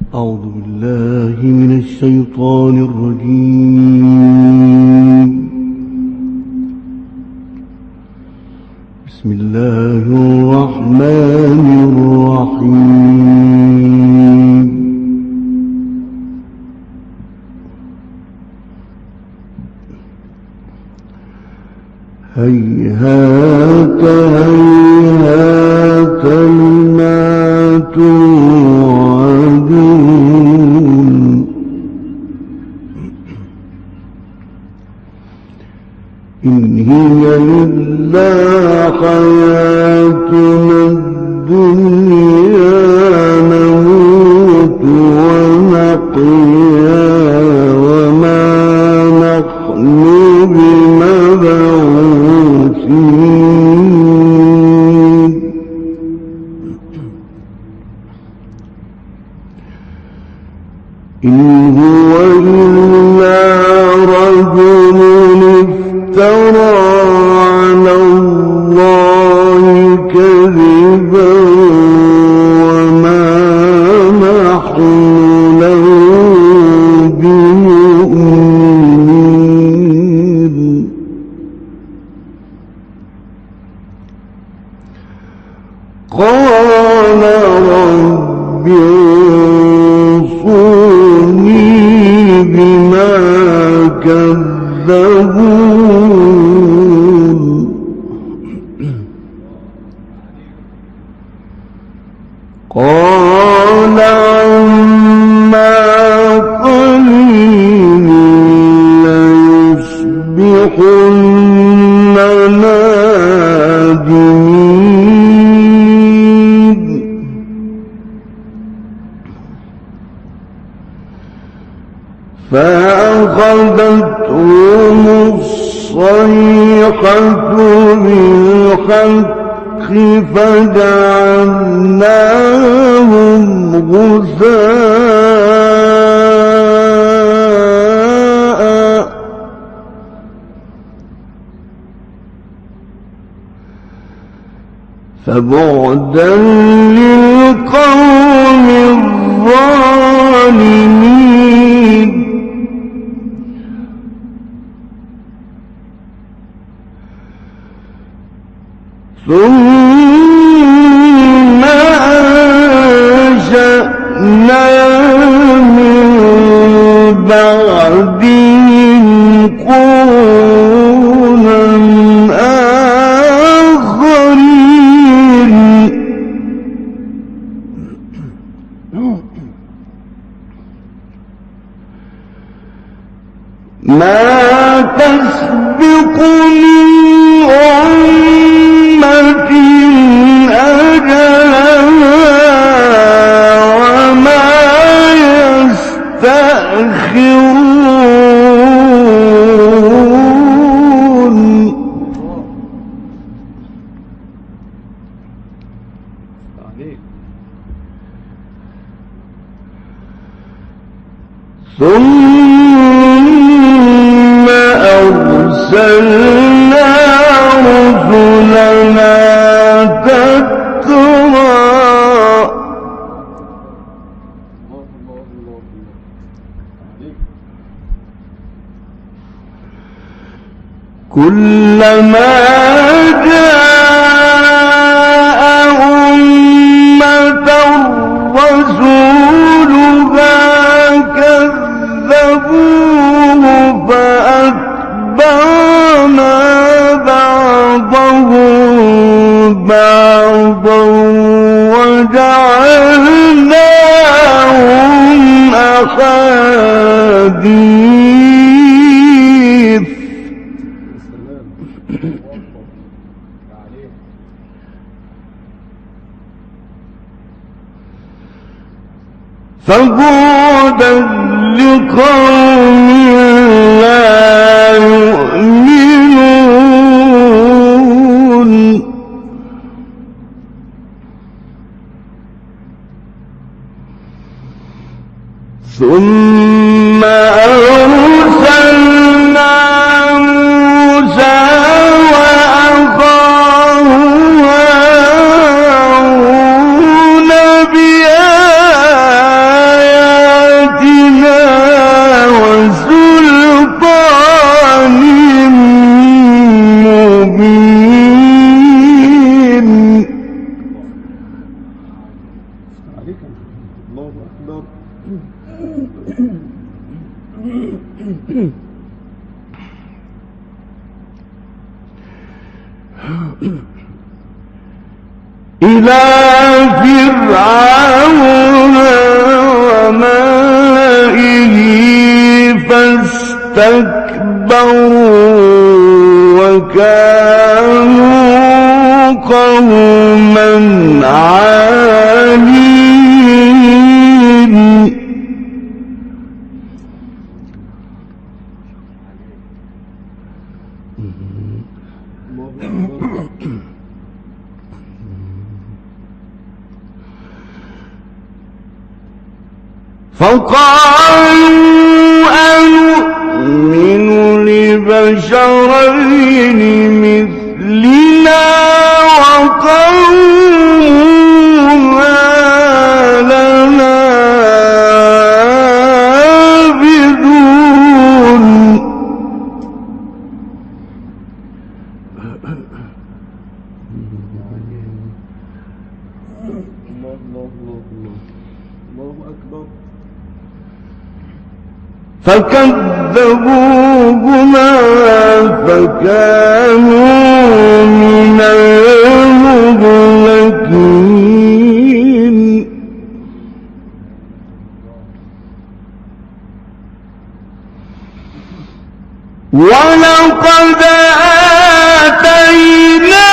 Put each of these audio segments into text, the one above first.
أعوذ بالله من الشيطان الرجيم. بسم الله الرحمن الرحيم. هيهات هيهات لما توعدون إن هي إلا حياتنا الدنيا نموت ونحيا وما نحن بمبعوثين إن هو إلا رجل افترى على الله كذبا وما نحن له بمؤمنين قال رب انصرني بما كذبون قال عما قليل ليصبحن نادمين فأخذتهم الصيحة بالحق فجعلناهم غثاء فبعدا للقوم الظالمين ثم أنشأنا من بعدهم قرونا آخرين ما تسبق من أمة أجلها وما يستأخرون ثم أرسلنا رسلنا تترى كلما جاء أمة رسولها كذبوه فأتبعنا بعضهم بعضا وجعلناهم أحاديث فبعدا لقوم لا يؤمنون ثم أرسلنا موسى وأخاه هارون بآياتنا الله أكبر. إلى فرعون وملئه فاستكبروا وكانوا قوما عالين. فقالوا أنؤمن لبشرين مثلنا وقومهما لنا عابدون. الله أكبر. فكذبوهما فكانوا من المهلكين. ولقد آتينا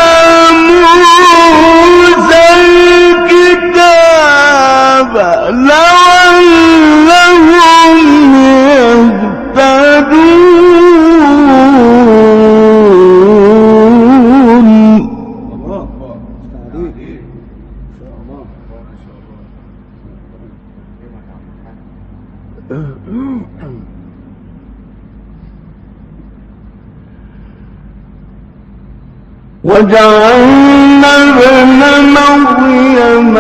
موسى الكتاب لعلهم يهتدون. الله تعليق. إن شاء الله. وجعلنا ابن مريم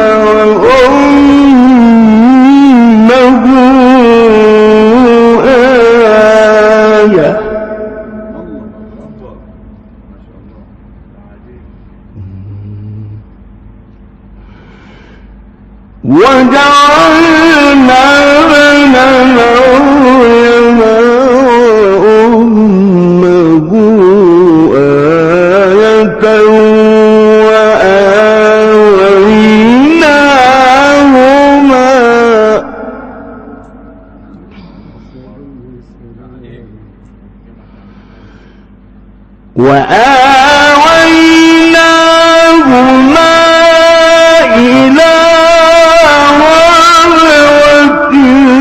وأمه آية. وجعلنا ابن مريم وأمه آية وآويناهما إلى ربوة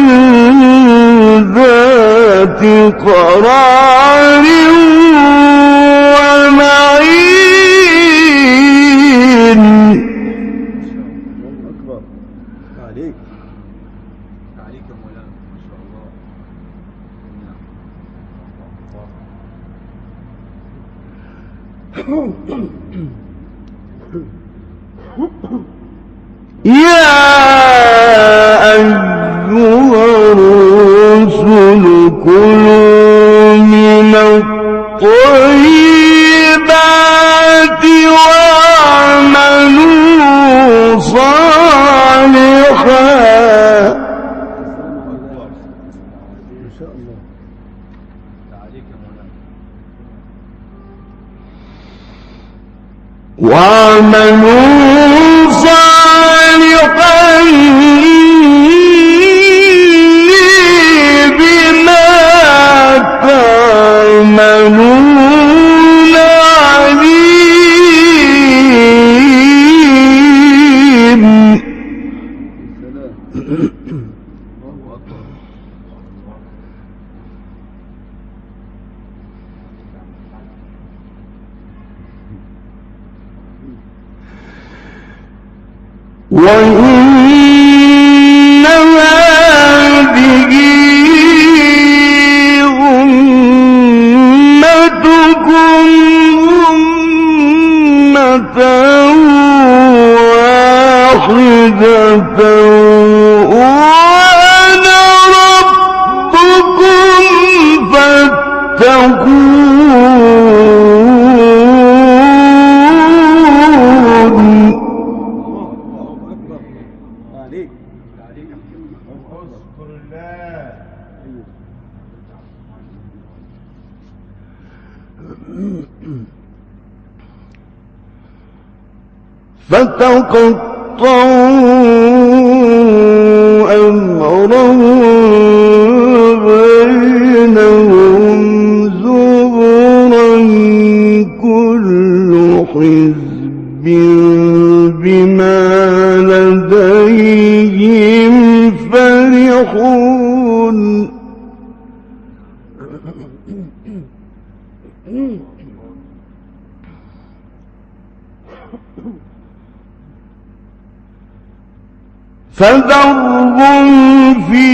ذات قرار ومعين. الله أكبر. تعليق. تعليق يا مولانا ما شاء الله. يا أيها الرسل كلوا من الطيبات واعملوا صالحا. إن شاء الله. تعليق يا مولانا. واعملوا صالحا إني بما تعملون عليم. الله أكبر. وإن هذه أمتكم أمة واحدة وأنا ربكم فاتقون. عليك يا محمد. اذكر الله. فتقطعوا أمرهم بينهم زبرا كل حزب بما لديهم فرحون فذرهم في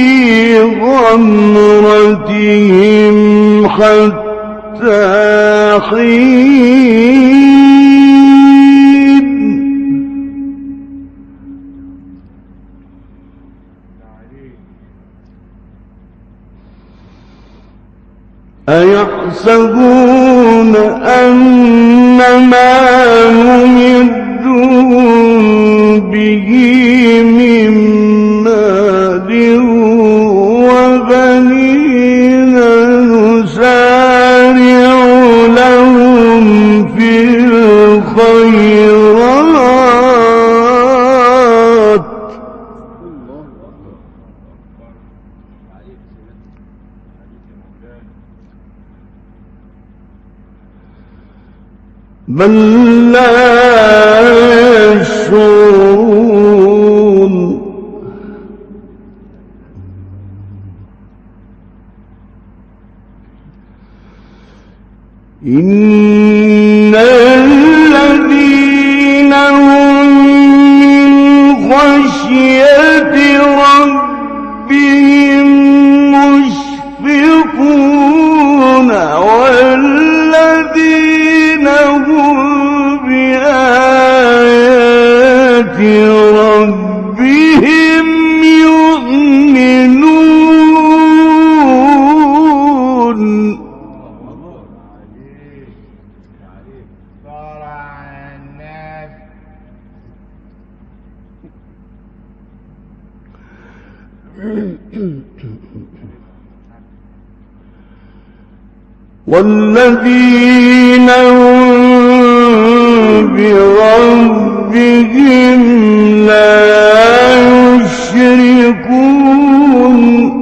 غمرتهم حتى حين أيحسبون أن ما نمدهم به من مال وبنين نسارع لهم في الخيرات بل لا يشعرون إن الذين هم من خشية ربهم مشفقون والذين هم بآيات ربهم يؤمنون والذين هم بربهم لا يشركون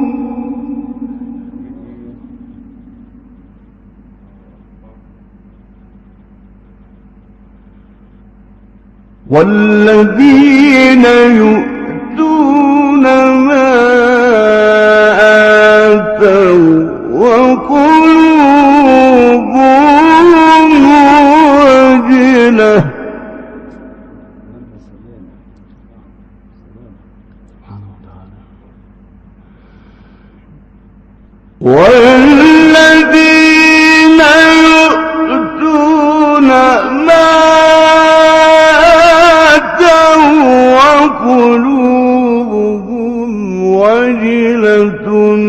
والذين يؤتون ما آتوا وقلوبهم وجلة والذين يؤتون ما آتوا وقلوبهم وجلة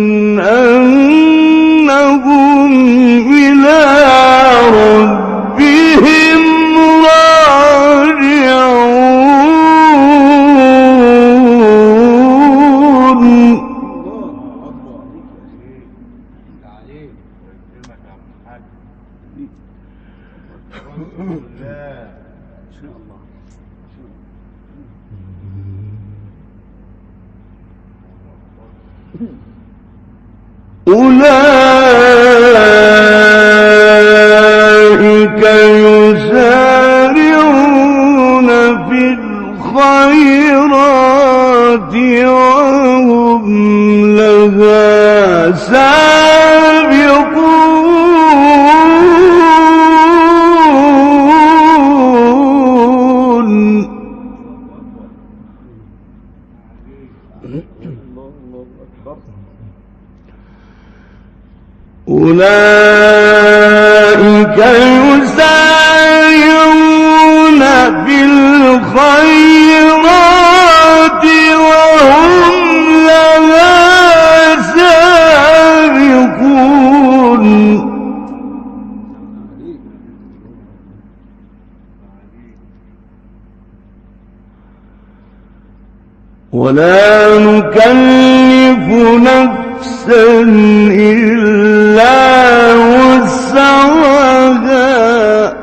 أنهم إلى ربهم راجعون أولئك يسارعون في الخيرات وهم لها سابقون أولئك يسارعون في الخيرات وهم لها سابقون ولا نكلف نفسا إلا وسعها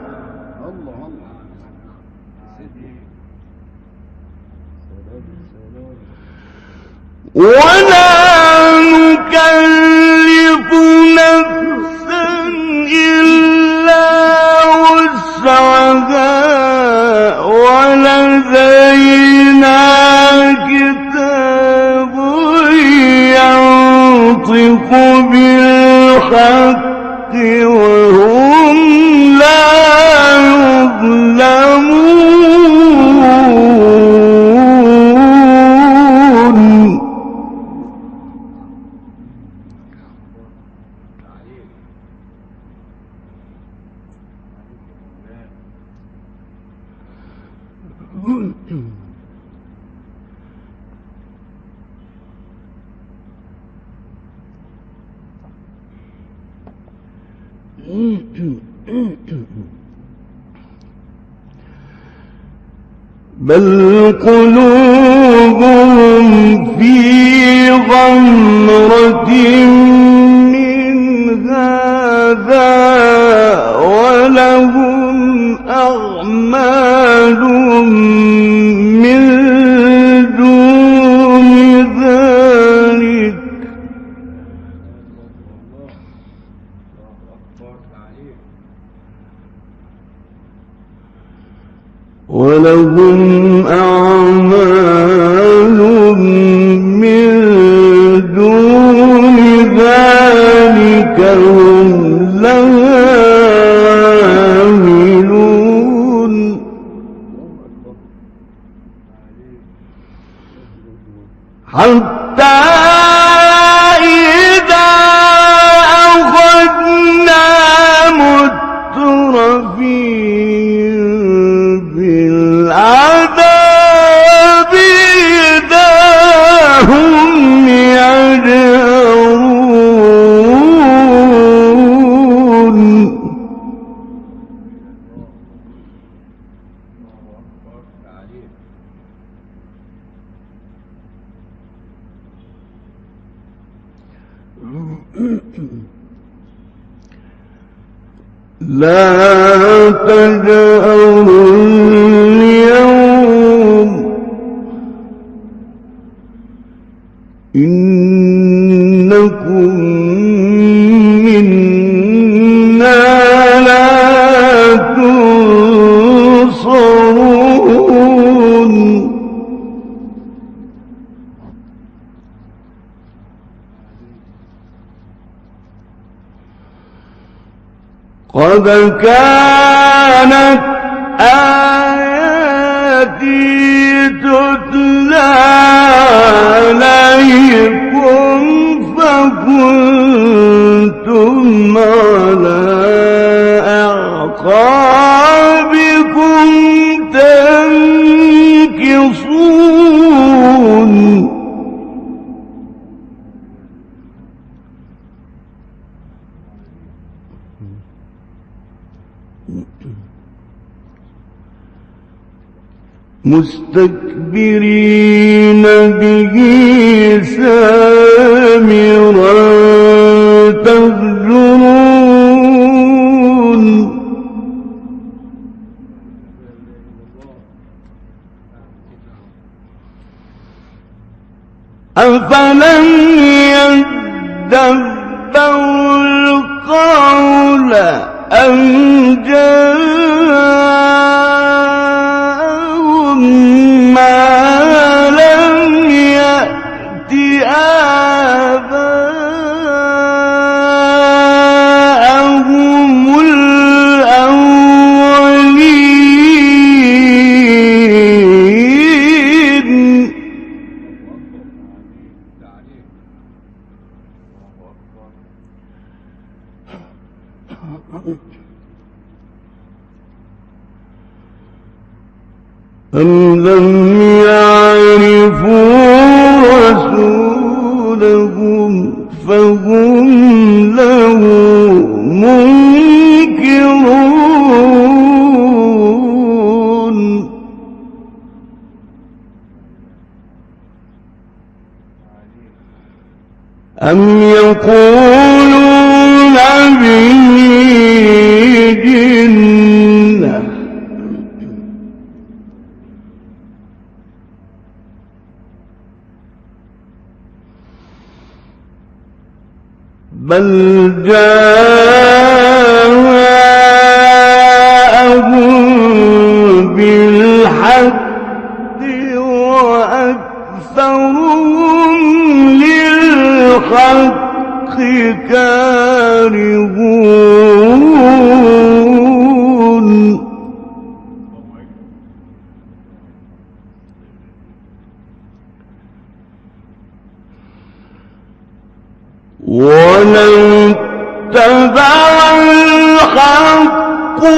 ولا نكلف نفسا إلا وسعها ولدينا كتاب ينطق بالحق وهم لا يظلمون بل قلوبهم في غمرة من هذا ولهم أعمال من دون ذلك ولهم أعمال من دون ذلك هم لها عاملون حتى إذا أخذنا مترفين بالعذاب إذا هم يجأرون لا تجأروا اليوم إنكم منا لا تنصرون قد كانت آياتي تتلى عليكم فكنتم على أعقابكم تنكصون مستكبرين به سامرا تهجرون أفلم يدبروا القول أم جاءهم ما لم يأت آباءهم الأولين أم لم يعرفوا رسولهم فهم له منكرون. أم يقولون به جنة بل جاءهم بالحق وأكثرهم للحق كارهون ولو اتبع الحق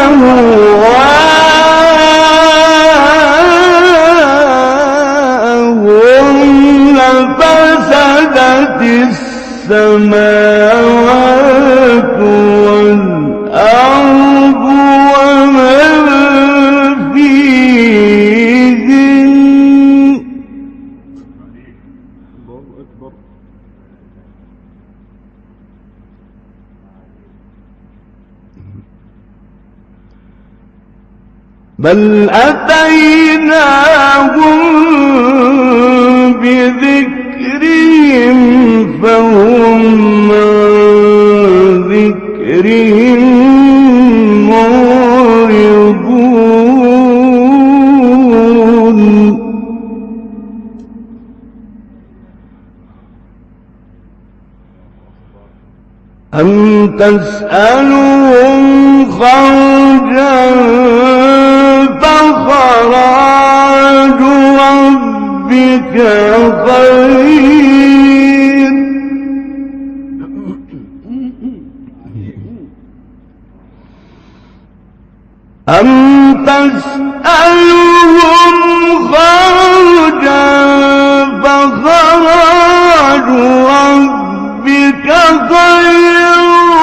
أهواءهم لفسدت السماوات والأرض ومن فيهن بل أتيناهم بذكرهم فهم عن ذكرهم معرضون أم تسألهم خرجا فخراج ربك خير أم تسألهم خرجا فخراج ربك خير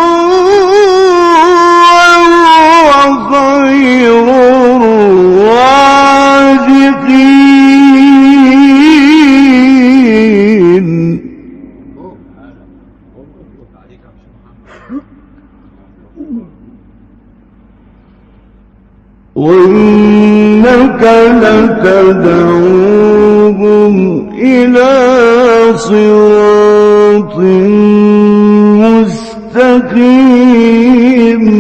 وهو خير الرازقين وإنك لتدعوهم إلى صراط مستقيم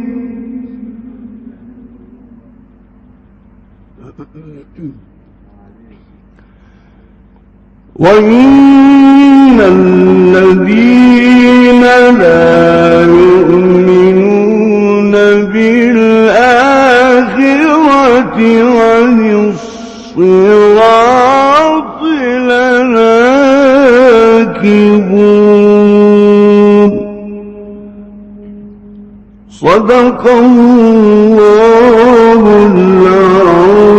وإن الذين لا يؤمنون بالآخرة عن الصراط لناكبون صدق الله العظيم.